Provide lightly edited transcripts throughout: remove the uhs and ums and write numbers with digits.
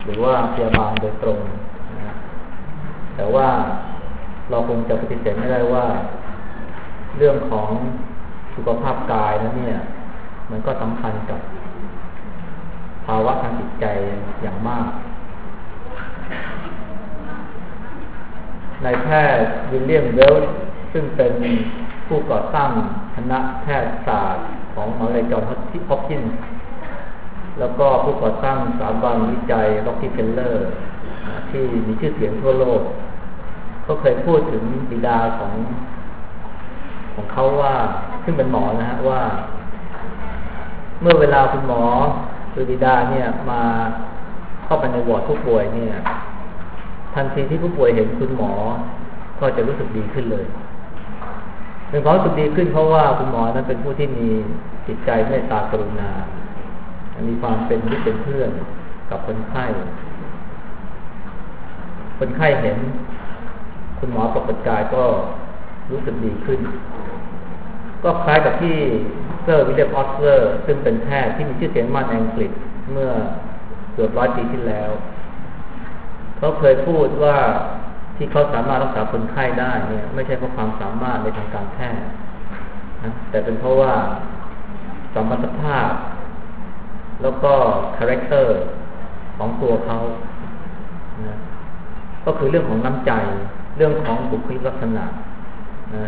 หรือว่าพยาบาลโดยตรงนะแต่ว่าเราคงจะปฏิเสธไม่ได้ว่าเรื่องของสุขภาพกายนั้นเนี่ยมันก็สำคัญกับภาวะทางจิตใจอย่างมากนายแพทย์วิลเลียมเวลส์ซึ่งเป็นผู้ก่อตั้งคณะแพทยศาสตร์ของมหาวิทยาลัยจอห์นฮอปกินส์แล้วก็ผู้ก่อตั้งสถาบันวิจัยร็อกกี้เฟลเลอร์ที่มีชื่อเสียงทั่วโลกก็เคยพูดถึงบิดาของเขาว่าซึ่งเป็นหมอนะฮะว่าเมื่อเวลาคุณหมอหรือบิดาเนี่ยมาเข้าไปในวอร์ดผู้ป่วยเนี่ยทันทีที่ผู้ป่วยเห็นคุณหมอก็จะรู้สึกดีขึ้นเลยเป็นความรู้สึกดีขึ้นเพราะว่าคุณหมอนั้นเป็นผู้ที่มีจิตใจเมตตากรุณามีความเป็นมิตรเป็นเพื่อนกับคนไข้คนไข้เห็นคุณหมอปรากฏกายก็รู้สึกดีขึ้นก็คล้ายกับที่เซอร์วิลเลียมออสเลอร์ซึ่งเป็นแพทย์ที่มีชื่อเสียงมากในอังกฤษเมื่อเกือบ100 ปีที่แล้วเขาเคยพูดว่าที่เขาสามารถรักษาคนไข้ได้เนี่ยไม่ใช่เพราะความสามารถในทางการแพทย์นะแต่เป็นเพราะว่าสมรรถภาพแล้วก็คาแรคเตอร์ของตัวเขานะก็คือเรื่องของน้ำใจเรื่องของบุคลิกลักษณะนะ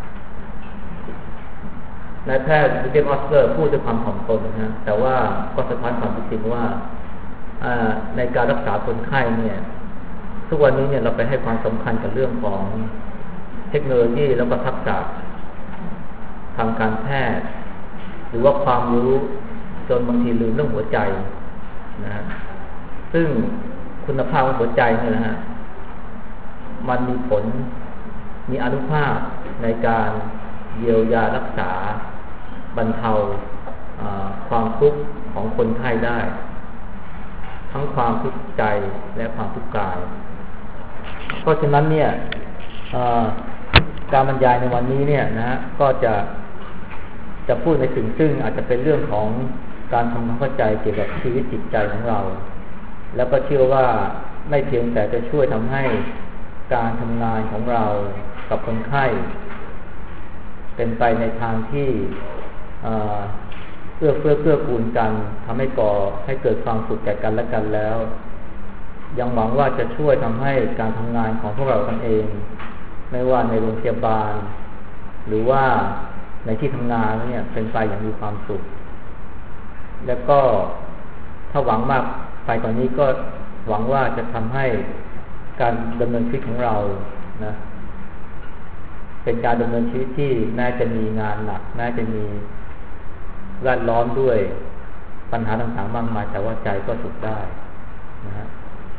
นายแพทย์วิลเลียมออสเลอร์พูดด้วยความถ่อมตนนะแต่ว่าก็สะท้อนความจริงว่าในการรักษาคนไข้เนี่ยทุกวันนี้เนี่ยเราไปให้ความสำคัญกับเรื่องของเทคโนโลยีแล้วก็ทักษะทางการแพทย์หรือว่าความรู้จนบางทีลืมเรื่องหัวใจนะซึ่งคุณภาพของหัวใจเนี่ยนะฮะมันมีผลมีอานุภาพในการเยียวยารักษาบรรเทาความทุกข์ของคนไข้ได้ทั้งความทุกข์ใจและความทุกข์กายเพราะฉะนั้นเนี่ยการบรรยายในวันนี้เนี่ยนะฮะก็จะพูดในสิ่งซึ่งอาจจะเป็นเรื่องของการทำความเข้าใจเกี่ยวกับชีวิตจิตใจของเราแล้วก็เชื่อว่าไม่เพียงแต่จะช่วยทำให้การทำงานของเรากับคนไข้เป็นไปในทางที่เอื้อกูลกันทำให้ให้เกิดความสุขแก่กันและกันแล้วยังหวังว่าจะช่วยทำให้การทำงานของพวกเรากันเองไม่ว่าในโรงพยาบาลหรือว่าในที่ทำงานเนี่ยเป็นไปอย่างมีความสุขแล้วก็ถ้าหวังมากไปกว่านี้ก็หวังว่าจะทำให้การดำเนินชีวิตของเรานะเป็นการดำเนินชีวิตที่แม้จะมีงานหนักแม้จะมีแวดล้อมด้วยปัญหาต่างๆมากมายแต่ว่าใจก็สุขได้นะฮะ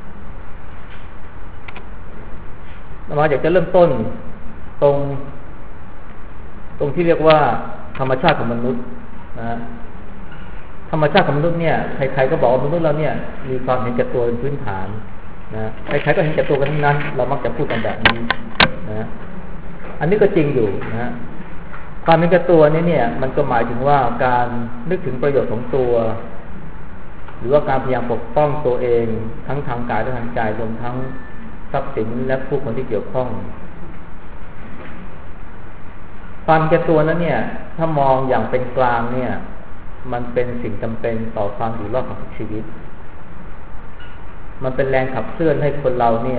เราอยากจะเริ่มต้นตรงที่เรียกว่าธรรมชาติของมนุษย์นะธรรมชาติของมนุษย์เนี่ยใครๆก็บอกว่ามนุษย์เราเนี่ยมีความเห็นแก่ตัวเป็นพื้นฐานนะใครๆก็เห็นแก่ตัวกันทั้งนั้นเรามักจะพูดกันแบบนี้นะอันนี้ก็จริงอยู่นะความเป็นกระตัวนี้เนี่ยมันก็หมายถึงว่าการนึกถึงประโยชน์ของตัวหรือว่าการพยายามปกป้องตัวเองทั้งทางกายและทางใจรวมทั้งทรัพย์สินและผู้คนที่เกี่ยวข้องความเป็นกระตัวนั้นเนี่ยถ้ามองอย่างเป็นกลางเนี่ยมันเป็นสิ่งจำเป็นต่อความอยู่รอดของทุกชีวิตมันเป็นแรงขับเคลื่อนให้คนเราเนี่ย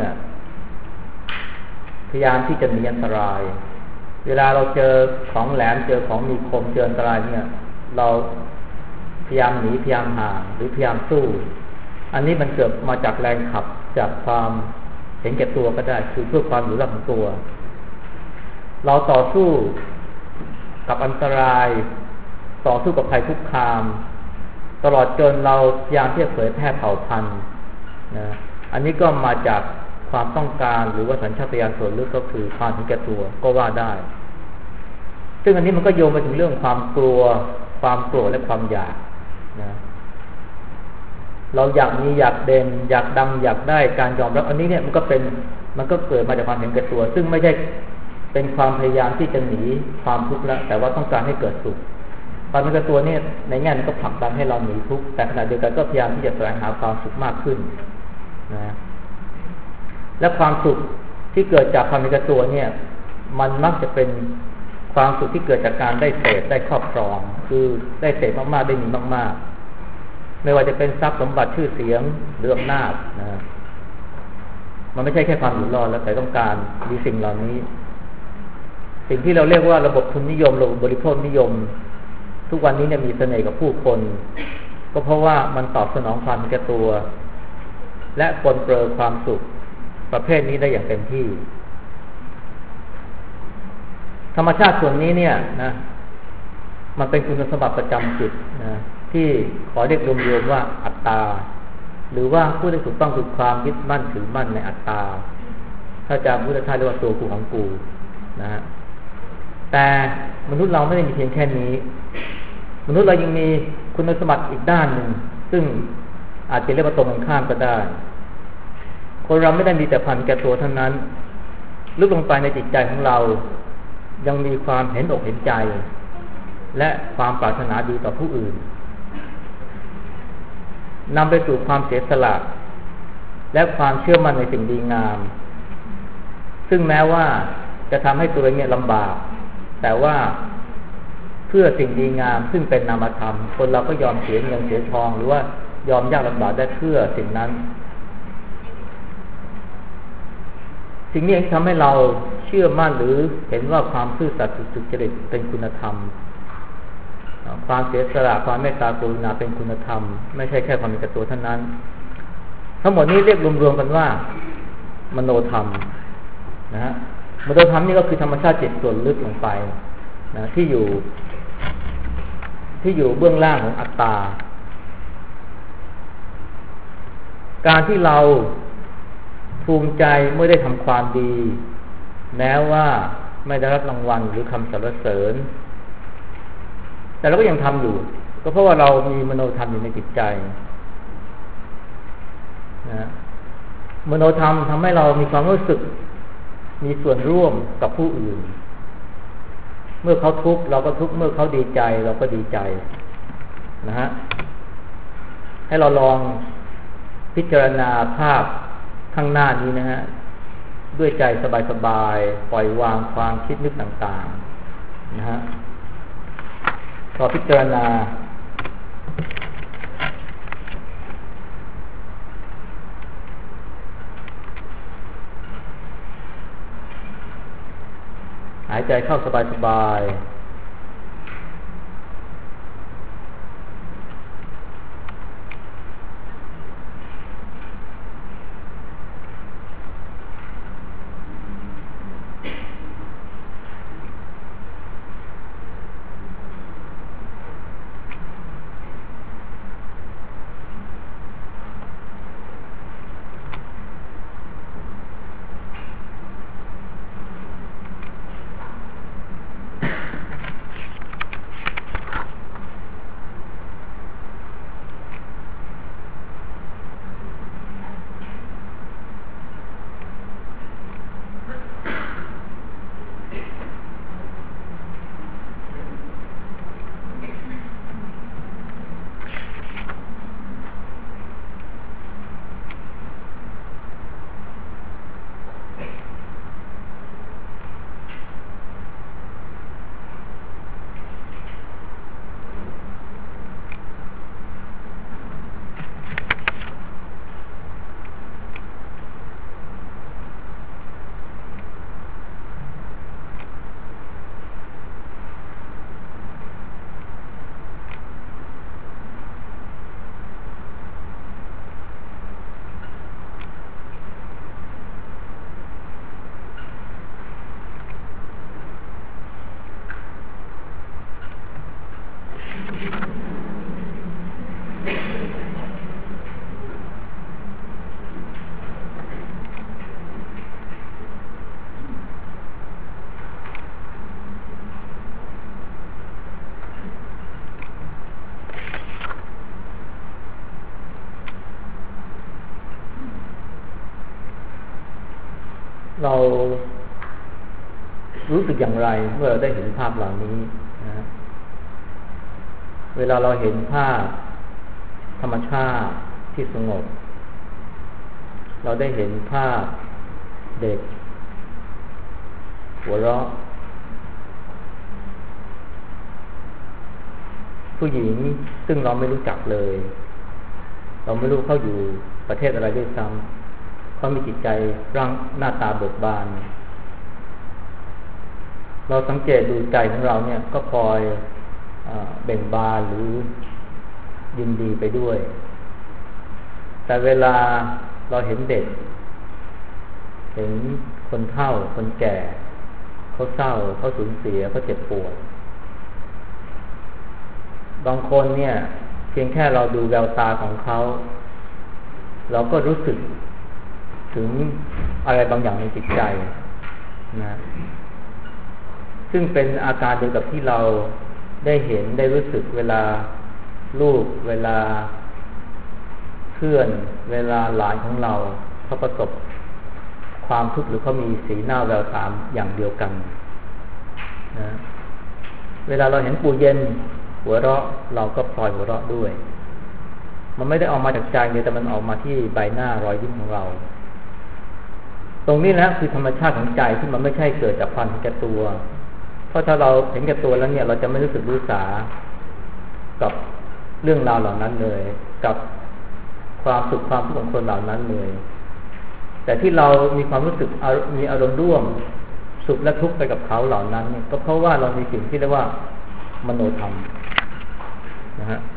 พยายามที่จะหนีอันตรายเวลาเราเจอของแหลมเจอของมีคมเจออันตรายเนี่ยเราพยายามหนีพยายามห่างหรือพยายามสู้อันนี้มันเกิดมาจากแรงขับจากความเห็นแก่ตัวก็ได้คือเพื่อความอยู่รอดของตัวเราต่อสู้กับอันตรายต่อสู้กับภัยคุกคามตลอดจนเราพยายามที่จะเผยแพร่เผ่าพันธุ์นะอันนี้ก็มาจากความต้องการหรือว่าสัญชาตญาณส่วนลึกก็คือความเห็นแก่ตัวก็ว่าได้ซึ่งอันนี้มันก็โยงไปถึงเรื่องความกลัวความโกรธและความอยากนะเราอยากมีอยากเด่นอยากดังอยากได้การยอมรับอันนี้เนี่ยมันก็เกิดมาจากความเห็นแก่ตัวซึ่งไม่ใช่เป็นความพยายามที่จะหนีความทุกข์แล้วแต่ว่าต้องการให้เกิดสุขความเป็นแก่ตัวเนี่ยในแง่นั้นก็ผลักดันให้เราหนีทุกข์แต่ขณะเดียวกันก็พยายามที่จะแสวงหาความสุขมากขึ้นนะและความสุขที่เกิดจากความมีตัวเนี่ยมันมักจะเป็นความสุขที่เกิดจากการได้เสพได้ครอบครองคือได้เสพมากๆได้มีมากๆไม่ว่าจะเป็นทรัพย์สมบัติชื่อเสียงหรืออำนาจนะมันไม่ใช่แค่ความอยู่รอดแล้วแต่ต้องการมีสิ่งเหล่านี้สิ่งที่เราเรียกว่าระบบทุนนิยมระบบบริโภคนิยมทุกวันนี้เนี่ยมีเสน่ห์กับผู้คนก็เพราะว่ามันตอบสนองความมีตัวและปลนเปลือความสุขประเภทนี้ได้อย่างเต็มที่ธรรมชาติส่วนนี้เนี่ยนะมันเป็นคุณสมบัติประจำจิตนะที่ขอเรียกรวมๆว่าอัตตาหรือว่าผู้ที่ถูกต้องคือความยึดมั่นถือมั่นในอัตตาถ้าจะพุทธทาสเรียกว่าตัวกูของกูนะฮะแต่มนุษย์เราไม่ได้มีเพียงแค่นี้มนุษย์เรายังมีคุณสมบัติอีกด้านหนึ่งซึ่งอาจจะเรียกว่าตรงกันข้ามก็ได้คนเราไม่ได้มีแต่พันแก่ตัวเท่านั้นลึกลงไปในจิตใจของเรายังมีความเห็นอกเห็นใจและความปรารถนาดีต่อผู้อื่นนำไปสู่ความเสียสละและความเชื่อมั่นในสิ่งดีงามซึ่งแม้ว่าจะทำให้ตัวเองเนี่ยลำบากแต่ว่าเพื่อสิ่งดีงามซึ่งเป็นนามธรรมคนเราก็ยอมเสียเงินเสียทองหรือว่ายอมยากลำบากได้เพื่อสิ่งนั้นสิ่งนี้ทำให้เราเชื่อมั่นหรือเห็นว่าความซื่อสัตย์สุจริตเป็นคุณธรรมความเสียสละความเมตตากรุณาเป็นคุณธรรมไม่ใช่แค่ความมีตัวเท่านั้นทั้งหมดนี้เรียกรวมๆกันว่ามโนธรรมนะฮะมโนธรรมนี่ก็คือธรรมชาติจิตส่วนลึกลงไปนะที่อยู่เบื้องล่างของอัตตาการที่เราภูมิใจเมื่อได้ทำความดีแม้ว่าไม่ได้รับรางวัลหรือคำสรรเสริญแต่เราก็ยังทำอยู่ก็เพราะว่าเรามีมโนธรรมอยู่ในจิตใจนะมโนธรรมทำให้เรามีความรู้สึกมีส่วนร่วมกับผู้อื่นเมื่อเขาทุกข์เราก็ทุกข์เมื่อเขาดีใจเราก็ดีใจนะฮะให้เราลองพิจารณาภาพข้างหน้านี้นะฮะด้วยใจสบายๆปล่อยวางความคิดนึกต่างๆนะฮะพอพิจารณาหายใจเข้าสบายๆเรารู้สึกอย่างไรเมื่อเราได้เห็นภาพเหล่านี้นะเวลาเราเห็นภาพธรรมชาติที่สงบเราได้เห็นภาพเด็กหัวเราะผู้หญิงซึ่งเราไม่รู้จักเลยเราไม่รู้เขาอยู่ประเทศอะไรด้วยซ้ำเขามีจิตใจร่างหน้าตาเบิกบานเราสังเกตดูใจของเราเนี่ยก็คอยเบ่งบานหรือยินดีไปด้วยแต่เวลาเราเห็นเด็กเห็นคนเฒ่าคนแก่เขาเศร้าเขาสูญเสียเขาเจ็บปวดบางคนเนี่ยเพียงแค่เราดูแววตาของเขาเราก็รู้สึกถึงอะไรบางอย่างในจิตใจนะซึ่งเป็นอาการเดียวกับที่เราได้เห็นได้รู้สึกเวลาลูกเวลาเพื่อนเวลาหลานของเราเขาประสบความทุกข์หรือเขามีสีหน้าแววตาอย่างเดียวกันนะเวลาเราเห็นปู่เย็นหัวเราะเราก็พลอยหัวเราะด้วยมันไม่ได้ออกมาจากใจเลยแต่มันออกมาที่ใบหน้ารอยยิ้มของเราตรงนี้นะคือธรรมชาติของใจที่มันไม่ใช่เกิดจากความเห็นแก่ตัวเพราะถ้าเราเห็นแก่ตัวแล้วเนี่ยเราจะไม่รู้สึกรู้สากับเรื่องราวเหล่านั้นเลยกับความสุขความทุกข์ของคนเหล่านั้นเลยแต่ที่เรามีความรู้สึกมีอารมณ์ร่วมสุขและทุกข์ไปกับเขาเหล่านั้นเนี่ยก็เพราะว่าเรามีสิ่งที่เรียกว่ามโนธรรมนะฮะ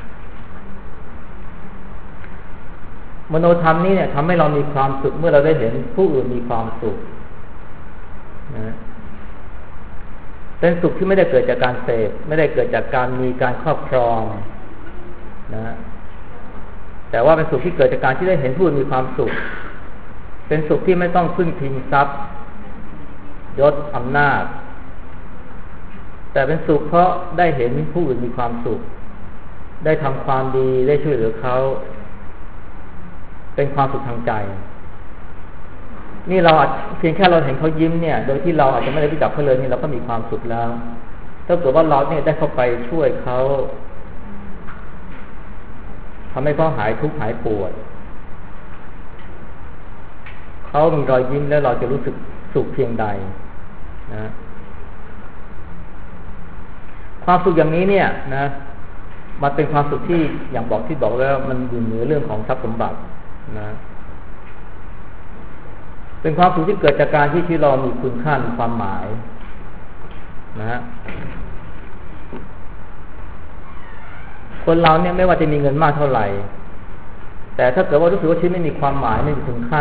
มโนธรรมนี้เนี่ยทำให้เรามีความสุขเมื่อเราได้เห็นผู้อื่นมีความสุขนะเป็นสุขที่ไม่ได้เกิดจากการเสพไม่ได้เกิดจากการมีการครอบครองนะแต่ว่าเป็นสุขที่เกิดจากการที่ได้เห็นผู้อื่นมีความสุขเป็นสุขที่ไม่ต้องพึ่งพิงทรัพย์ยศอำนาจแต่เป็นสุขเพราะได้เห็นผู้อื่นมีความสุขได้ทำความดีได้ช่วยเหลือเขาเป็นความสุขทางใจนี่เราเพียงแค่เราเห็นเขายิ้มเนี่ยโดยที่เราอาจจะไม่ได้รู้จักเขาเลยนี่เราก็มีความสุขแล้วถ้าเกิดว่าเราเนี่ยได้เข้าไปช่วยเขาทำให้เขาหายทุกข์หายปวดเขามีรอยยิ้มแล้วเราจะรู้สึกสุขเพียงใดนะความสุขอย่างนี้เนี่ยนะมันเป็นความสุขที่อย่างที่บอกแล้วมันอยู่เหนือเรื่องของทรัพย์สมบัตินะเป็นความสุขที่เกิดจากการที่เรามีคุณค่ามีความหมายนะฮะคนเราเนี่ยไม่ว่าจะมีเงินมากเท่าไหร่แต่ถ้าเกิดว่ารู้สึกว่าชีวิตไม่มีความหมายไม่มีคุณค่า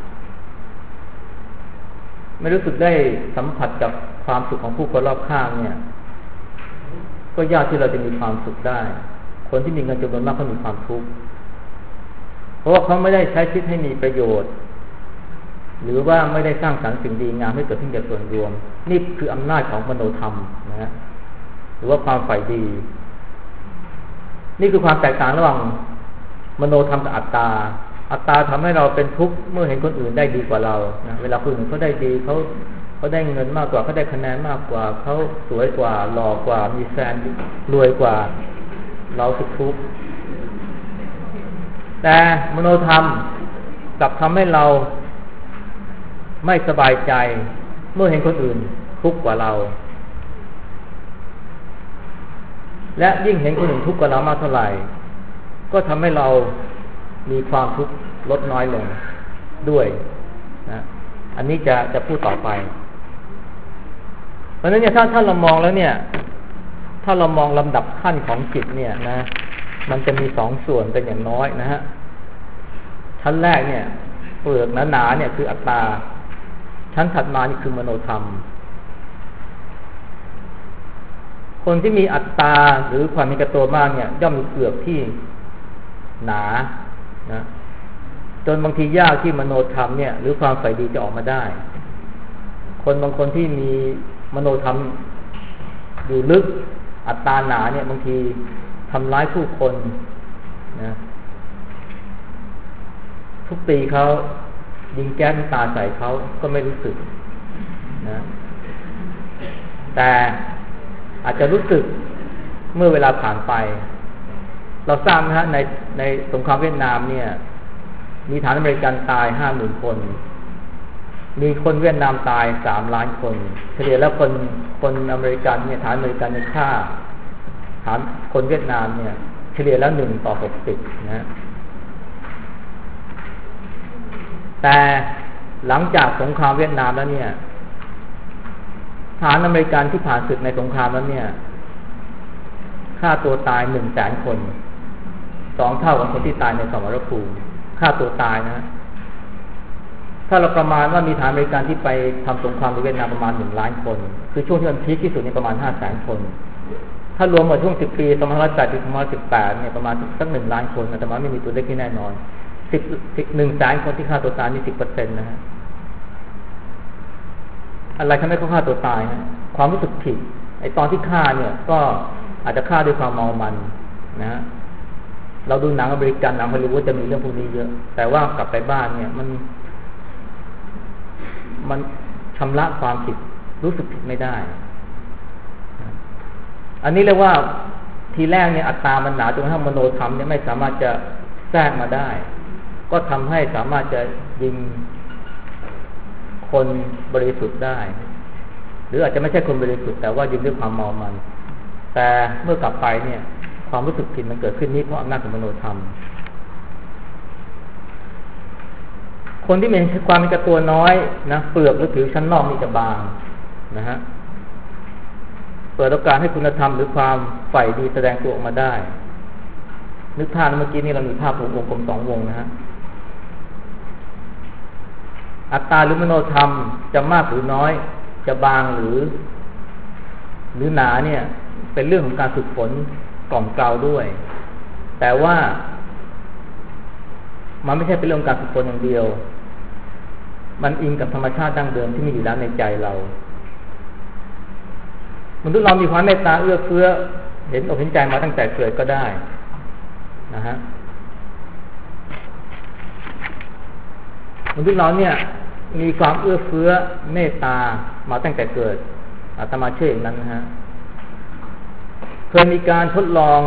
ไม่รู้สึกได้สัมผัสกับความสุขของผู้คนรอบข้างเนี่ยก็ยากที่เราจะมีความสุขได้คนที่มีเงินจำนวนมากเขามีความทุกข์เพราะว่าเขาไม่ได้ใช้ชีวิตให้มีประโยชน์หรือว่าไม่ได้สร้างสรรค์สิ่งดีงามให้เกิดขึ้นแก่ส่วนรวมนี่คืออำนาจของมโนธรรมนะหรือว่าความฝ่ายดีนี่คือความแตกต่างระหว่างมโนธรรมกับอัตตาทำให้เราเป็นทุกข์เมื่อเห็นคนอื่นได้ดีกว่าเรานะเวลาคนอื่นเขาได้ดีเขาได้เงินมากกว่าเขาได้คะแนนมากกว่าเขาสวยกว่าหล่อกว่ามีแฟนรวยกว่าเราสุขทุกข์แต่มโนธรรมกลับทำให้เราไม่สบายใจเมื่อเห็นคนอื่นทุกข์กว่าเราและยิ่งเห็นคนอื่นทุกข์กว่าเรามากเท่าไหร่ก็ทำให้เรามีความทุกข์ลดน้อยลงด้วยนะอันนี้จะพูดต่อไปเพราะฉะนั้นเนี่ยถ้าเรามองแล้วเนี่ยถ้าเรามองลำดับขั้นของจิตเนี่ยนะมันจะมี2ส่วนเป็นอย่างน้อยนะฮะชั้นแรกเนี่ยเปลือกหนาๆเนี่ยคืออัตตาชั้นถัดมานี่คือมโนธรรมคนที่มีอัตตาหรือความมีกระตัวมากเนี่ยย่อมมีเปลือกที่หนานะจนบางทียากที่มโนธรรมเนี่ยหรือความใฝ่ดีจะออกมาได้คนบางคนที่มีมโนธรรมอยู่ลึกอัตตาหนาเนี่ยบางทีทำร้ายผู้คนนะทุบตีเขายิงแก๊สน้ำตาใส่เขาก็ไม่รู้สึกนะแต่อาจจะรู้สึกเมื่อเวลาผ่านไปเราทราบนะฮะในสงครามเวียดนามเนี่ยมีฐานอเมริกันตาย 50,000 คนมีคนเวียดนามตาย3 ล้านคนเฉลี่ยแล้วคนอเมริกันเนี่ยฐานอเมริกันเนี่ยฆ่าฐานคนเวียดนามเนี่ยเฉลี่ยแล้ว1:60นะแต่หลังจากสงครามเวียดนามแล้วเนี่ยฐานอเมริกันที่ผ่านศึกในสงครามแล้วเนี่ยฆ่าตัวตาย 100,000 คน2 เท่ากับคนที่ตายในสมรภูมิฆ่าตัวตายนะถ้าเราประมาณว่ามีฐานอเมริกันที่ไปทำสงครามในเวียดนามประมาณ1 ล้านคนคือช่วงที่มันพีคที่สุดนี่ประมาณ 500,000 คนถ้ารวมหมดช่วง10 ปี2508ถึง2518เนี่ยประมาณสัก1 ล้านคนแต่ว่าไม่มีตัวเลขที่แน่นอน100,000 คนที่ฆ่าตัวตายนี่ 10% นะฮะอะไรทำให้เขาฆ่าตัวตายนะความรู้สึกผิดไอ้ตอนที่ฆ่าเนี่ยก็อาจจะฆ่าด้วยความเมามันนะฮะเราดูหนังอเมริกันหนังฮอลลีวูดจะมีเรื่องพวกนี้เยอะแต่ว่ากลับไปบ้านเนี่ยมันชำระความผิดรู้สึกผิดไม่ได้อันนี้เรียกว่าทีแรกเนี่ยอัตตามันหนาจนกระทั่งมโนธรรมเนี่ยไม่สามารถจะแทรกมาได้ก็ทำให้สามารถจะยิงคนบริสุทธิ์ได้หรืออาจจะไม่ใช่คนบริสุทธิ์แต่ว่ายิงด้วยความเมามันแต่เมื่อกลับไปเนี่ยความรู้สึกผิดมันเกิดขึ้นนี้เพราะอำนาจของมโนธรรมคนที่มีความเป็นกระตัวน้อยนะเปลือกหรือผิวชั้นนอกนี่จะบางนะฮะเปิดโอกาสให้คุณธรรมหรือความใฝ่ดีแสดงตัวออกมาได้นึกภาพเมื่อกี้นี่เรามีภาพวงกลม2 วงนะฮะอัตตาหรือมโนธรรมจะมากหรือน้อยจะบางหรือหนาเนี่ยเป็นเรื่องของการฝึกฝนกล่อมเกลาด้วยแต่ว่ามันไม่ใช่เป็นเรื่องการฝึกฝนอย่างเดียวมันอิงกับธรรมชาติดั้งเดิมที่มีอยู่แล้วในใจเรามนุษย์เรามีความเมตตาเอื้อเฟื้อเห็นอกเห็นใจมาตั้งแต่เกิดก็ได้นะฮะมนุษย์เราเนี่ยมีความเอื้อเฟื้อเมตตามาตั้งแต่เกิดอาตมาเชื่ออย่างนั้นนะฮะเคยมีการทดลอง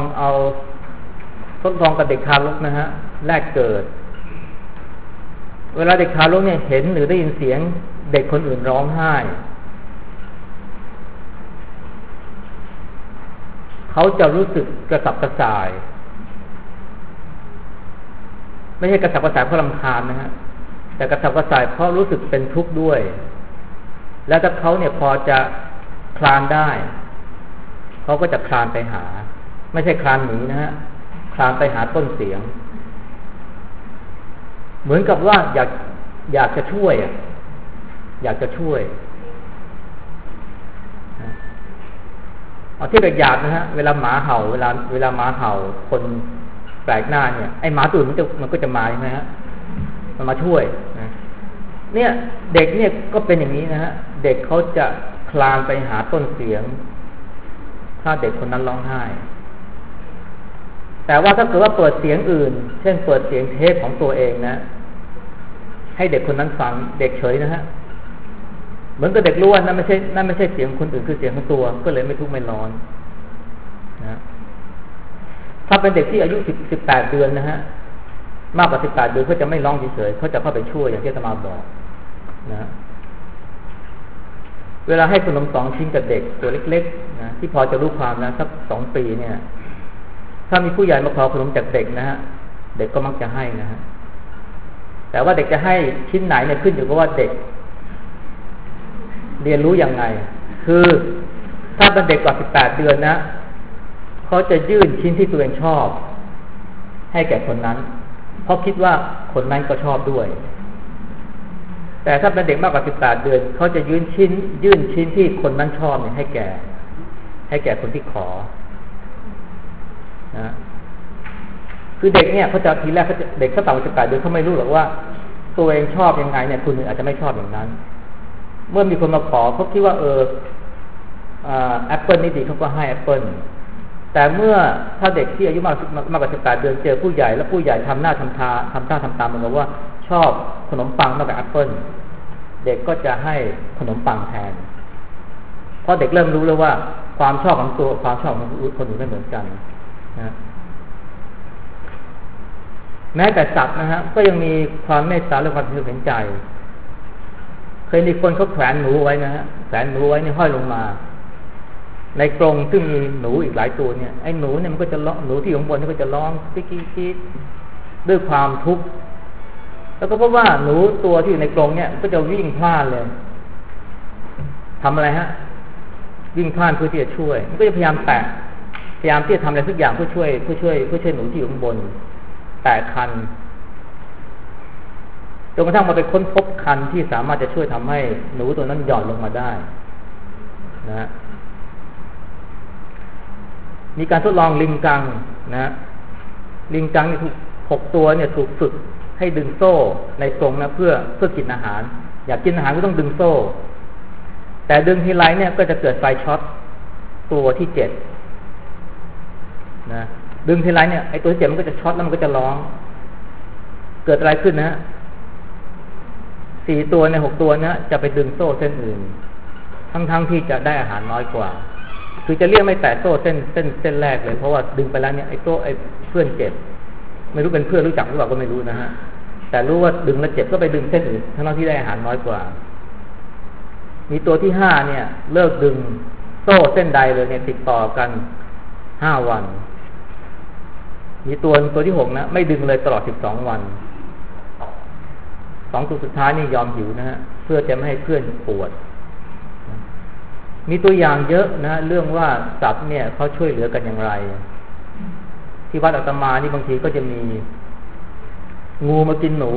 กับเด็กทารกนะฮะแรกเกิดเวลาเด็กทารกเนี่ยเห็นหรือได้ยินเสียงเด็กคนอื่นร้องไห้เขาจะรู้สึกกระสับกระส่ายไม่ใช่กระสับกระส่ายเพราะรำคาญนะฮะแต่กระสับกระส่ายเพราะรู้สึกเป็นทุกข์ด้วยแล้วถ้าเขาเนี่ยพอจะคลานได้เขาก็จะคลานไปหาไม่ใช่คลานหนีนะฮะคลานไปหาต้นเสียงเหมือนกับว่าอยากจะช่วยอยากจะช่วยเอาที่แบบอยากนะฮะเวลาหมาเห่าเวลาหมาเห่าคนแปลกหน้าเนี่ยไอ้หมาตัวอื่นมันก็จะมาใช่ไหมฮะมันมาช่วยนะเนี่ยเด็กเนี่ยก็เป็นอย่างนี้นะฮะเด็กเขาจะคลานไปหาต้นเสียงถ้าเด็กคนนั้นร้องไห้แต่ว่าถ้าเกิดว่าเปิดเสียงอื่นเช่นเปิดเสียงเทปของตัวเองนะให้เด็กคนนั้นฟังเด็กเฉยนะฮะเหมือนกับเด็กรู้ว่านั่นไม่ใช่เสียงคนอื่นคือเสียงของตัวก็เลยไม่ทุกข์ไม่ร้อนนะถ้าเป็นเด็กที่อายุ18 เดือนนะฮะมากกว่า18 เดือนเขาจะไม่ร้องเฉยๆเขาจะเข้าไปช่วยอย่างที่อาตมาบอกนะเวลาให้ขนม2 ชิ้นกับเด็กตัวเล็กๆนะที่พอจะรู้ความนะสัก2 ปีเนี่ยถ้ามีผู้ใหญ่มาขอขนมจากเด็กนะฮะเด็กก็มักจะให้นะฮะแต่ว่าเด็กจะให้ชิ้นไหนเนี่ยขึ้นอยู่กับว่าเด็กเรียนรู้ยังไงคือถ้าเป็นเด็กกว่า18 เดือนนะเขาจะยื่นชิ้นที่ตัวเองชอบให้แก่คนนั้นเพราะคิดว่าคนนั้นก็ชอบด้วยแต่ถ้าเป็นเด็กมากกว่า18 เดือนเขาจะยื่นชิ้นที่คนนั้นชอบเนี่ยให้แก่คนที่ขอนะคือเด็กเนี่ยเขาจะทีแรกเด็กเขาต่ำกว่า18 เดือนเขาไม่รู้หรอกว่าตัวเองชอบยังไงเนี่ยคนอื่นอาจจะไม่ชอบอย่างนั้นเมื่อมีคนมาขอเขาคิดว่าแอปเปิลนี่ดีเขาก็ให้แอปเปิลแต่เมื่อถ้าเด็กที่อายุมากกว่า18 เดือนเจอผู้ใหญ่แล้วผู้ใหญ่ทำหน้าทำตามเหมือนกับว่าชอบขนมปังมากกว่าแอปเปิลเด็กก็จะให้ขนมปังแทนเพราะเด็กเริ่มรู้แล้วว่าความชอบของตัวความชอบของคนอื่นไม่เหมือนกันนะแม้แต่สัตว์นะฮะก็ยังมีความเมตตาและความเห็นใจเคยมีคนเขาแขวนหนูไว้นะฮะแขวนหนูไว้เนี่ยห้อยลงมาในกรงซึ่งมีหนูอีกหลายตัวเนี่ยไอ้หนูเนี่ยมันก็จะร้องหนูที่อยู่ข้างบนนี่ก็จะร้องกิ๊กๆด้วยความทุกข์แล้วก็พบว่าหนูตัวที่อยู่ในกรงเนี่ยก็จะวิ่งพล่านเลยทำอะไรฮะวิ่งพล่านเพื่อที่จะช่วยมันก็จะพยายามที่จะทำอะไรทุกอย่างเพื่อช่วยหนูที่อยู่ข้างบนแตะคันจนกระทั่งมาไปค้นพบคันที่สามารถจะช่วยทำให้หนูตัวนั้นหย่อนลงมาได้นะมีการทดลองลิงกังนะลิงกังนี่ถูก6ตัวเนี่ยถูกฝึกให้ดึงโซ่ในกรงนะเพื่อกินอาหารอยากกินอาหารก็ต้องดึงโซ่แต่ดึงทีไรเนี่ยก็จะเกิดไฟช็อตตัวที่7นะดึงทีไรเนี่ยไอ้ตัวที่7มันก็จะช็อตแล้วมันก็จะร้องเกิดอะไรขึ้นนะ4ตัวใน6ตัวนะจะไปดึงโซ่เส้นอื่นทั้งที่จะได้อาหารน้อยกว่าคือจะเรียกไม่แตะโซ่เส้นแรกเลยเพราะว่าดึงไปแล้วเนี่ยไอ้เพื่อนเจ็บไม่รู้เป็นเพื่อนรู้จักหรือเปล่าก็ไม่รู้นะฮะแต่รู้ว่าดึงแล้วเจ็บก็ไปดึงเส้นอื่นทั้งที่ได้อาหารน้อยกว่ามีตัวที่5เนี่ยเลิกดึงโซ่เส้นใดเลยเนี่ยติดต่อกัน5วันมีตัวที่6นะไม่ดึงเลยตลอด12วัน2ตัวสุดท้ายนี่ยอมหิวนะฮะเพื่อจะไม่ให้เพื่อนปวดมีตัวอย่างเยอะนะเรื่องว่าสัตว์เนี่ยเขาช่วยเหลือกันอย่างไรที่วัดอาตมานี่บางทีก็จะมีงูมากินหนู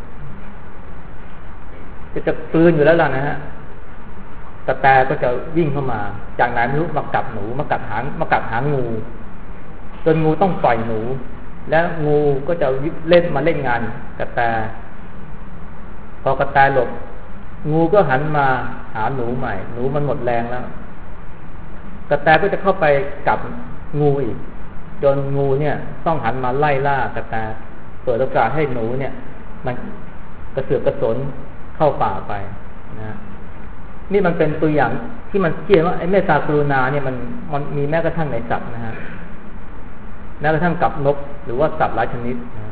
จะกลืนอยู่แล้วล่ะนะฮะกระแตก็จะวิ่งเข้ามาจากไหนไม่รู้มากัดหนูมากัดหางงูจนงูต้องปล่อยหนูและงูก็จะเล่นงานกระแตพอกระแตหลบงูก็หันมาหาหนูใหม่หนูมันหมดแรงแล้วกระแตก็จะเข้าไปกัดงูอีกจนงูเนี่ยต้องหันมาไล่ล่ากระแตเปิดโอกาสให้หนูเนี่ยมันกระเสือกกระสนเข้าป่าไปนะนี่มันเป็นตัวอย่างที่มันเชื่อว่าไอ้เมตตากรุณาเนี่ยมันมีแม้กระทั่งในสัตว์นะฮะแม้กระทั่งกับนกหรือว่าสัตว์หลายชนิดนะ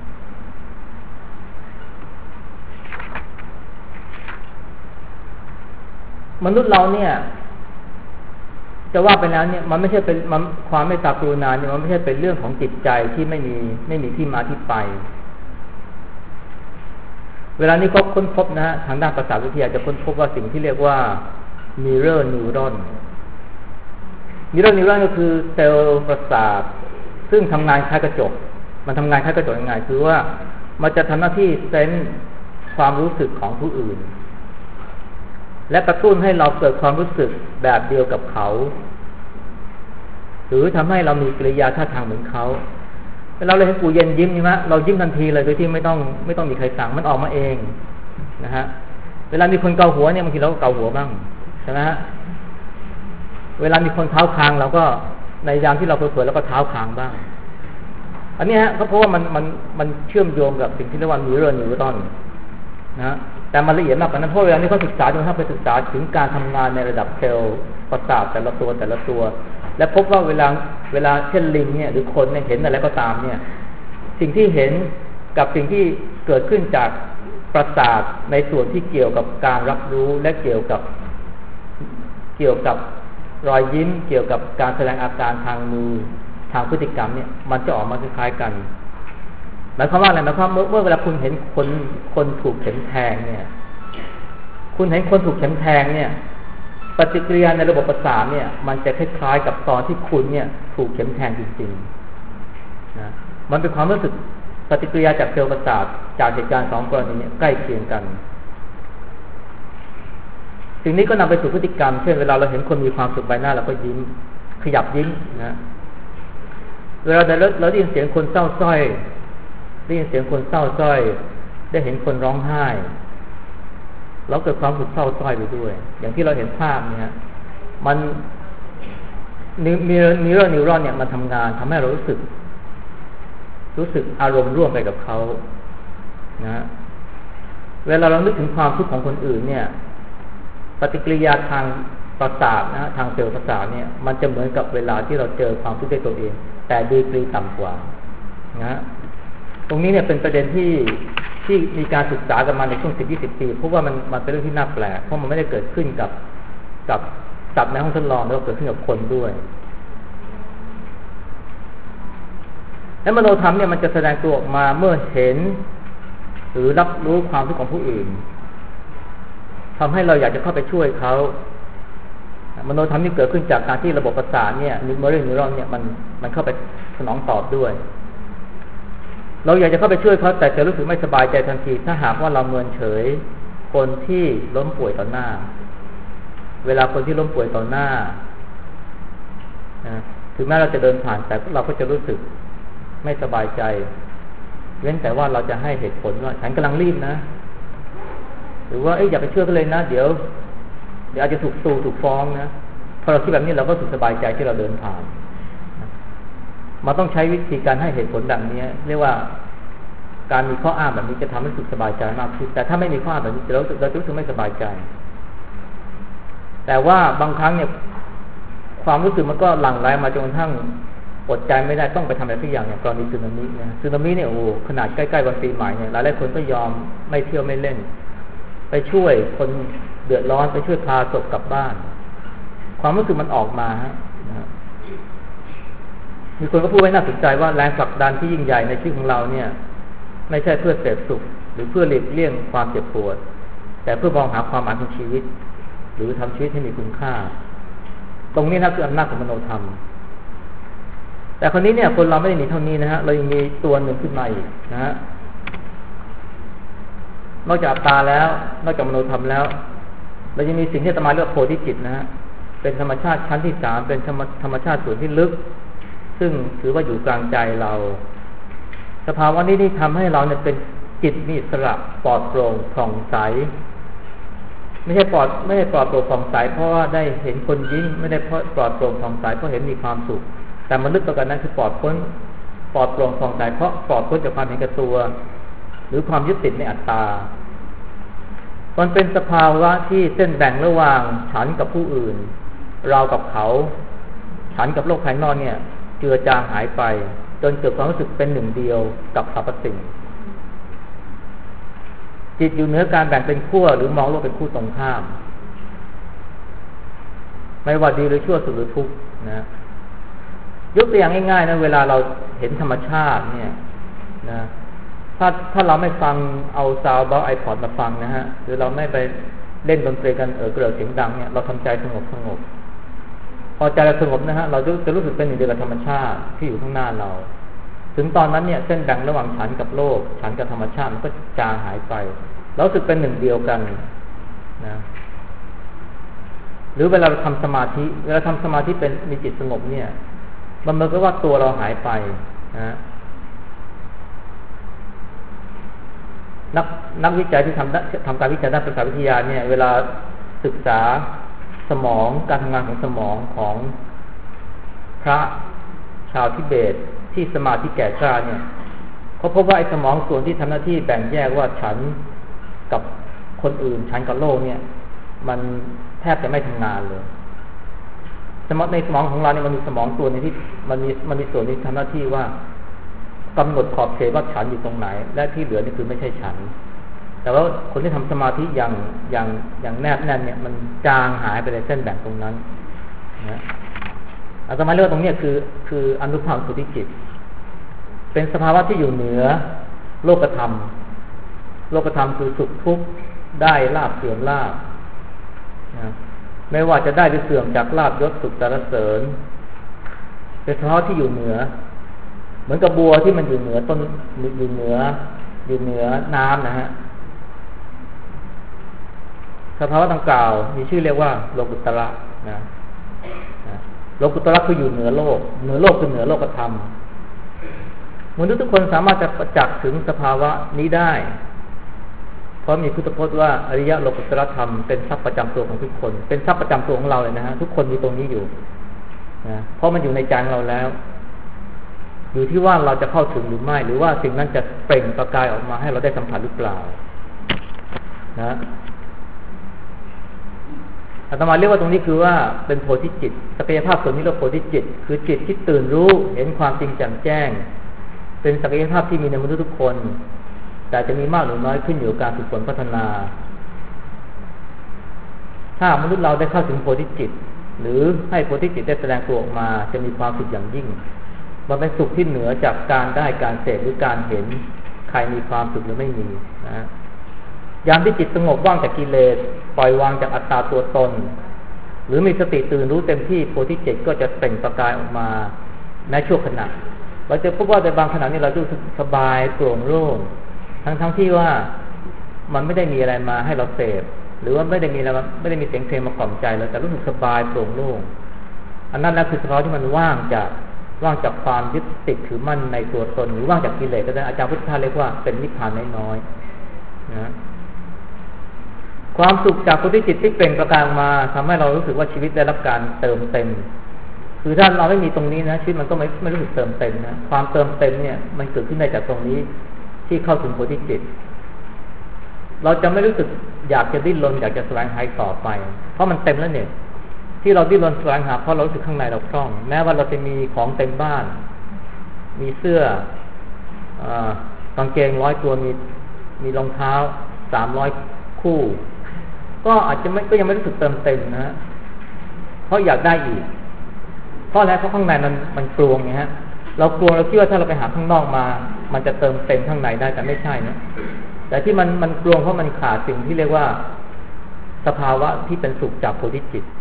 มนุษย์เราเนี่ยจะว่าไปแล้วเนี่ยมันไม่ใช่เป็นความเมตตากรุณาเนี่ยมันไม่ใช่เป็นเรื่องของจิตใจที่ไม่มีที่มาที่ไปเวลานี้เขาค้นพบนะฮะทางด้านภาษาวิทยาจะค้นพบว่าสิ่งที่เรียกว่า mirror neuron ก็คือเซลล์ประสาทซึ่งทำงานคล้ายกระจกมันทำงานคล้ายกระจกยังไงคือว่ามันจะทำหน้าที่เซนส์ความรู้สึกของผู้อื่นและกระตุ้นให้เราเกิดความรู้สึกแบบเดียวกับเขาหรือทำให้เรามีกิริยาท่าทางเหมือนเขาเวลาเราเห็นปู่เย็นยิ้มนี่ฮะเรายิ้มทันทีเลยโดยที่ไม่ต้องมีใครสั่งมันออกมาเองนะฮะเวลามีคนเกาหัวเนี่ยบางทีเราก็เกาหัวบ้างใช่ไหมฮะเวลามีคนเท้าคางเราก็ในยามที่เราเผลอๆแล้วก็เท้าคางบ้างอันนี้ฮะก็เพราะว่ามันเชื่อมโยงกับสิ่งที่เรียกว่าmirror neuronนะแต่มันละเอียดมากกว่านั้นเพราะเวลานี้เขาศึกษาจนกระทั่งไปศึกษาถึงการทำงานในระดับเซลล์ประสาทแต่ละตัวและพบว่าเวลาเช่นลิงเนี่ยหรือคนเนี่ยเห็นอะไรก็ตามเนี่ยสิ่งที่เห็นกับสิ่งที่เกิดขึ้นจากประสาทในส่วนที่เกี่ยวกับการรับรู้และเกี่ยวกับรอยยิ้มเกี่ยวกับการแสดงอาการทางมือทางพฤติกรรมเนี่ยมันจะออกมาคล้ายๆกันหมายความว่าอะไรหมายความเมื่อเวลาคุณเห็นคนถูกเข็มแทงเนี่ยคุณเห็นคนถูกเข็มแทงเนี่ยปฏิกิริยาในระบบประสาทเนี่ยมันจะคล้ายๆกับตอนที่คุณเนี่ยถูกเข็มแทงจริงๆนะมันเป็นความรู้สึกปฏิกิริยาจากเซลล์ประสาทจากเหตุการณ์2กรณีนี้ใกล้เคียงกันสิ่งนี้ก็นำไปสู่พฤติกรรมเช่นเวลาเราเห็นคนมีความสุขใบหน้าเราก็ยิ้มขยับยิ้มนะเวลาเราได้ยินเสียงคนเศร้าส้อยได้ยินเสียงคนเศร้าส้อยได้เห็นคนร้องไห้เราเกิดความสุขเศร้าส้อยไปด้วยอย่างที่เราเห็นภาพเนี่ยมันmirror neuron เนี่ยมันทำงานทำให้เรารู้สึกอารมณ์ร่วมไปกับเขานะเวลาเรานึกถึงความทุกข์ของคนอื่นเนี่ยปฏิกิริยาทางประสาทนะทางเซลล์ประสาทเนี่ยมันจะเหมือนกับเวลาที่เราเจอความทุกข์ในตัวเองแต่ดีกรีต่ำกว่านะตรงนี้เนี่ยเป็นประเด็นที่มีการศึกษากันมาในช่วง10-20 ปีเพราะว่ามันเป็นเรื่องที่น่าแปลกเพราะมันไม่ได้เกิดขึ้นกับสัตว์ในห้องทดลองแล้วเกิดขึ้นกับคนด้วยและมโนธรรมเนี่ยมันจะแสดงตัวออกมาเมื่อเห็นหรือรับรู้ความทุกข์ของผู้อื่นทำให้เราอยากจะเข้าไปช่วยเขามโนธรรมที่เกิดขึ้นจากการที่ระบบประสาทเนี่ยนิวรอนเนี่ยมันเข้าไปสนองตอบด้วยเราอยากจะเข้าไปช่วยเขาแต่จะรู้สึกไม่สบายใจทันทีถ้าหากว่าเราเมินเฉยคนที่ล้มป่วยต่อหน้าเวลาคนที่ล้มป่วยต่อหน้าถึงแม้เราจะเดินผ่านแต่เราก็จะรู้สึกไม่สบายใจเว้นแต่ว่าเราจะให้เหตุผลว่าฉันกำลังรีบนะหรือว่าอย่าไปช่วยกันเลยนะเดี๋ยวอาจจะถูกฟ้องนะพอเราคิดแบบนี้เราก็รู้สึกสบายใจที่เราเดินผ่านมันต้องใช้วิธีการให้เหตุผลแบบนี้เรียกว่าการมีข้ออ้างแบบนี้จะทำให้รู้สึกสบายใจมากขึ้นแต่ถ้าไม่มีข้ออ้างแบบนี้เราจะรู้สึกไม่สบายใจแต่ว่าบางครั้งเนี่ยความรู้สึกมันก็หลั่งไหลมาจนกระทั่งอดใจไม่ได้ต้องไปทำอะไรสักอย่างกรณีสึนามินะสึนามิเนี่ยโอ้ขนาดใกล้ๆวันปีใหม่เนี่ยหลายคนก็ยอมไม่เที่ยวไม่เล่นไปช่วยคนเดือดร้อนไปช่วยพาศพกลับบ้านความรู้สึกมันออกมาฮะมีคนก็พูดไว้น่าสนใจว่าแรงผลักดันที่ยิ่งใหญ่ในชีวิตของเราเนี่ยไม่ใช่เพื่อเสพสุขหรือเพื่อหลีกเลี่ยงความเจ็บปวดแต่เพื่อมองหาความหมายของชีวิตหรือทำชีวิตให้มีคุณค่าตรงนี้นะคืออำนาจของมโนธรรมแต่คนนี้เนี่ยคนเราไม่ได้มีเท่านี้นะฮะเรายังมีตัวหนึ่งขึ้นมาอีกนะฮะนอกจากตาแล้วนอกจากมโนธรรมแล้วเรายังมีสิ่งที่อาตมาเรียกว่าโพธิจิตนะฮะเป็นธรรมชาติชั้นที่3เป็นธรรมชาติส่วนที่ลึกซึ่งถือว่าอยู่กลางใจเราสภาวะนี้ที่ทำให้เราเนี่ยเป็นจิตมีอิสระปลอดโปร่งผ่องใสไม่ใช่ปลอดโปร่งผ่องใสเพราะว่าได้เห็นคนยิ้มไม่ได้ปลอดโปร่งผ่องใสเพราะเห็นมีความสุขแต่มันลึกกว่านั้นคือปลอดโปร่งผ่องใสเพราะปลอดพ้นจากความเห็นแก่ตัวหรือความยึดติดในอัตตามันเป็นสภาวะที่เส้นแบ่งระหว่างฉันกับผู้อื่นเรากับเขาฉันกับโลกภายนอกเนี่ยเจือจางหายไปจนเกิดความรู้สึกเป็นหนึ่งเดียวกับสรรพสิ่งจิตอยู่เหนือการแบ่งเป็นขั้วหรือมองโลกเป็นคู่ตรงข้ามไม่ว่าดีหรือชั่วสุขหรือทุกข์นะยกตัวอย่างง่ายๆนะเวลาเราเห็นธรรมชาติเนี่ยนะถ้าเราไม่ฟังเอาซาวด์บอลไอพอดมาฟังนะฮะหรือเราไม่ไปเล่นดนตรีกันเกลียวเสียงดังเนี่ยเราทำใจสงบพอใจเราสงบนะฮะเราจะรู้สึกเป็นหนึ่งเดียวกับธรรมชาติที่อยู่ข้างหน้าเราถึงตอนนั้นเนี่ยเส้นแบ่งระหว่างฉันกับโลกฉันกับธรรมชาติมันก็จางหายไปเรารู้สึกเป็นหนึ่งเดียวกันนะหรือเวลาเราทำสมาธิเป็นมีจิตสงบเนี่ยมันเหมือนกับว่าตัวเราหายไปนะนักวิจัยที่ทำการวิจัยด้านภาษาวิทยาเนี่ยเวลาศึกษาสมองการทำงานของสมองของพระชาวทิเบตที่สมาธิแก่กล้าเนี่ยเขาพบว่าไอ้สมองส่วนที่ทำหน้าที่แบ่งแยกว่าฉันกับคนอื่นฉันกับโลกเนี่ยมันแทบจะไม่ทำงานเลยในสมองของเราเนี่ยมันมีสมองส่วนนึงที่มันมีส่วนที่ทำหน้าที่ว่ากำหนดขอบเขตว่าฉันอยู่ตรงไหนและที่เหลือนี่คือไม่ใช่ฉันแต่ว่าคนที่ทำสมาธิอย่างแนบแน่นเนี่ยมันจางหายไปในเส้นแบ่งตรงนั้นนะอาตมาเรียกว่าตรงนี้คืออนุภาพสุทธิจิตเป็นสภาวะที่อยู่เหนือโลกธรรมคือสุขทุกข์ได้ลาภเสื่อมลาภนะไม่ว่าจะได้หรือเสื่อมจากลาภยศสุขสรรเสริญเป็นสภาวะที่อยู่เหนือเหมือนกับบัวที่มันอยู่เหนือต้นอยู่เหนือน้ำนะฮะสภาวะดังกล่าวมีชื่อเรียกว่าโลกุตระนะโลกุตระคืออยู่เหนือโลกคือเหนือโลกธรรมมนุษย์ทุกคนสามารถจะประจักษ์ถึงสภาวะนี้ได้เพราะมีพุทธพจน์ว่าอริยโลกุตระธรรมเป็นทรัพย์ประจำตัวของทุกคนเป็นทรัพย์ประจำตัวของเราเลยนะฮะทุกคนมีตรงนี้อยู่นะเพราะมันอยู่ในใจเราแล้วอยู่ที่ว่าเราจะเข้าถึงหรือไม่หรือว่าสิ่งนั้นจะเปล่งประกายออกมาให้เราได้สัมผัสหรือเปล่านะอาตมาเรียกว่าตรงนี้คือว่าเป็นโพธิจิตศักยภาพส่วนนี้เรียกโพธิจิตคือจิตที่ตื่นรู้เห็นความจริงแจ่มแจ้งเป็นศักยภาพที่มีในมนุษย์ทุกคนแต่จะมีมากหรือน้อยขึ้นอยู่กับการฝึกฝนพัฒนาถ้ามนุษย์เราได้เข้าถึงโพธิจิตหรือให้โพธิจิตได้แสดงตัวออกมาจะมีความสุขอย่างยิ่งมันเป็นสุขที่เหนือจากการได้การเสพหรือการเห็นใครมีความสุขหรือไม่มีนะยามที่จิตสงบว่างจากกิเลสปล่อยวางจากอัตตาตัวตนหรือมีสติตื่นรู้เต็มที่โพธิจิตก็จะเปล่งประกายออกมาในชั่วขณะเราจะพบว่าในบางขณะนี้เรารู้สึกสบายโปร่งโล่งทั้งที่ว่ามันไม่ได้มีอะไรมาให้เราเสพหรือว่าไม่ได้มีเสียงเพลงมากล่อมใจเราแต่รู้สึกสบายโปร่งโล่งอันนั้นแหละคือสภาวะที่มันว่างจากความยึดติดถือมั่นในตัวตนหรือว่างจากกิเลสก็ได้อาจารย์พุทธทาสเรียกว่าเป็นนิพพานน้อยๆนะความสุขจากโพธิจิตที่เปล่งประกายมาทำให้เรารู้สึกว่าชีวิตได้รับการเติมเต็มคือถ้าเราไม่มีตรงนี้นะชีวิตมันก็ไม่รู้สึกเติมเต็มนะความเติมเต็มเนี่ยมันเกิดขึ้นได้จากตรงนี้ที่เข้าถึงโพธิจิตเราจะไม่รู้สึกอยากจะดิ้นรนอยากจะแสวงหาต่อไปเพราะมันเต็มแล้วเนี่ยที่เราดิ้นรนแสวงหาเพราะเรารู้สึกข้างในเราคล่องแม้ว่าเราจะมีของเต็มบ้านมีเสื้อกางเกง100 ตัวมีรองเท้า300 คู่ก็อาจจะก็ยังไม่รู้สึกเติมเต็มนะเพราะอยากได้อีกเพราะอะไรเพราะข้างในมันกลวงไงฮะเรากลัวเราคิดว่าถ้าเราไปหาข้างนอกมามันจะเติมเต็มข้างในได้แต่ไม่ใช่นะแต่ที่มันกลวงเพราะมันขาดสิ่งที่เรียกว่าสภาวะที่เป็นสุขจากโพธิจิต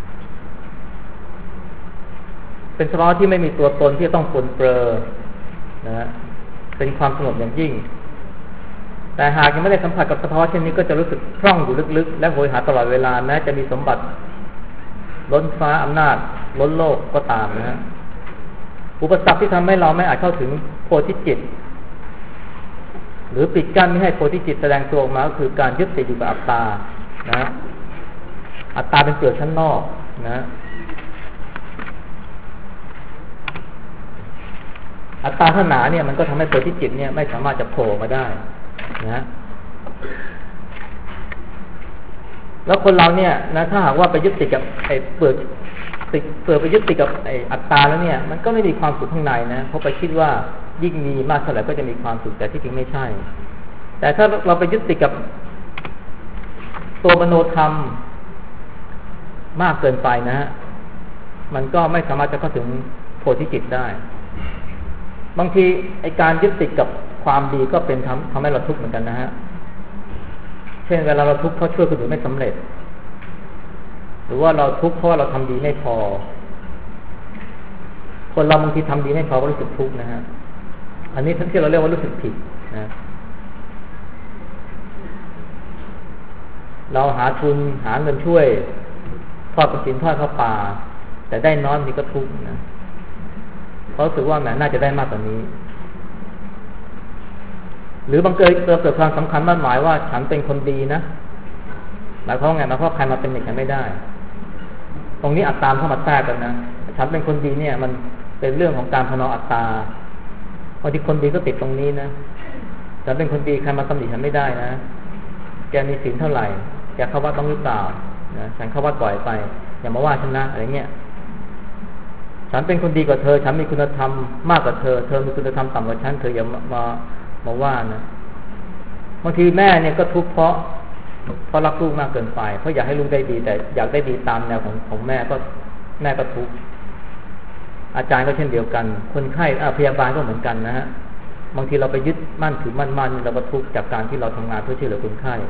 เป็นสภาวะที่ไม่มีตัวตนที่ต้องปนเปื้อนนะเป็นความสงบอย่างยิ่งแต่หากยังไม่ได้สัมผัสกับสภาวะเช่นนี้ก็จะรู้สึกคล่องอยู่ลึกๆและโหยหาตลอดเวลาแม้จะมีสมบัติล้นฟ้าอำนาจล้นโลกก็ตามนะฮะอุปสรรคที่ทำให้เราไม่อาจเข้าถึงโพธิจิตหรือปิดกั้นไม่ให้โพธิจิตแสดงตัวออกมาก็คือการยึดติดอยู่กับอัตตานะอัตตาเป็นเปลือกชั้นนอกนะอัตตาขนาเนี่ยมันก็ทำให้โพธิจิตเนี่ยไม่สามารถจะโผล่มาได้นะแล้วคนเราเนี่ยนะถ้าหากว่าไปยึดติดกับไอ้เปลือกไปยึดติดกับไอ้อัตตาแล้วเนี่ยมันก็ไม่มีความสุขข้างในนะเพราะไปคิดว่ายิ่งมีมากเท่าไหร่ก็จะมีความสุขแต่ที่จริงไม่ใช่แต่ถ้าเราไปยึดติดกับตัวมโนธรรมมากเกินไปนะฮะมันก็ไม่สามารถจะเข้าถึงโพธิจิตได้บางทีไอ้การยึดติดกับความดีก็เป็นทำให้เราทุกข์เหมือนกันนะฮะเช่นเวลาเราทุกข์เพราะช่วยคนอื่นไม่สำเร็จหรือว่าเราทุกข์เพราะเราทำดีไม่พอคนเราบางทีทำดีไม่พอก็รู้สึกทุกข์นะฮะอันนี้ทั้งที่เราเรียกว่ารู้สึกผิดนะเราหาทุนหาเงินช่วยทอดกฐินทอดข้าวป่าแต่ได้น้อยนี่ก็ทุกข์นะเพราะรู้สึกว่าแหมน่าจะได้มากกว่านี้หรือบางเกิดความสำคัญมั่นหมายว่าฉันเป็นคนดีนะหมายความไงหมายความใครมาเป็นอย่างฉันไม่ได้ตรงนี้อัตตาเข้ามาแทรกกันนะฉันเป็นคนดีเนี่ยมันเป็นเรื่องของการพนออัตตาบางทีคนดีก็ติดตรงนี้นะฉันเป็นคนดีใครมาตำหนิฉันไม่ได้นะแกมีศีลเท่าไหร่แกเข้าวัดต้องหรือเปล่านะฉันเข้าวัดบ่อยไปอย่ามาว่าฉันนะอะไรเงี้ยฉันเป็นคนดีกว่าเธอฉันมีคุณธรรมมากกว่าเธอมีคุณธรรมต่ำกว่าฉันเธออย่ามาว่านะบางทีแม่เนี่ยก็ทุกข์เพราะรักลูกมากเกินไปเพราะอยากให้ลูกได้ดีแต่อยากได้ดีตามแนวของแม่ก็ทุกข์อาจารย์ก็เช่นเดียวกันคนไข้พยาบาลก็เหมือนกันนะฮะบางทีเราไปยึดมั่นถือมั่นเราก็ทุกข์จากการที่เราทำงานเพื่อช่วยเหลือคนไข้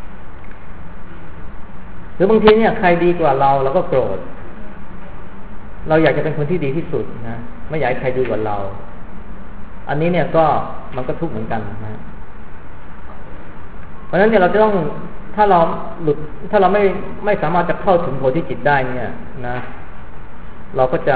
หรือบางทีเนี่ยใครดีกว่าเราก็โกรธเราอยากจะเป็นคนที่ดีที่สุดนะไม่อยากให้ใครดีกว่าเราอันนี้เนี่ยก็มันก็ทุกข์เหมือนกันนะเพราะฉะนั้นเนี่ยเราจะต้องถ้าเราไม่สามารถจะเข้าถึงโพธิจิตได้เนี่ยนะเราก็จะ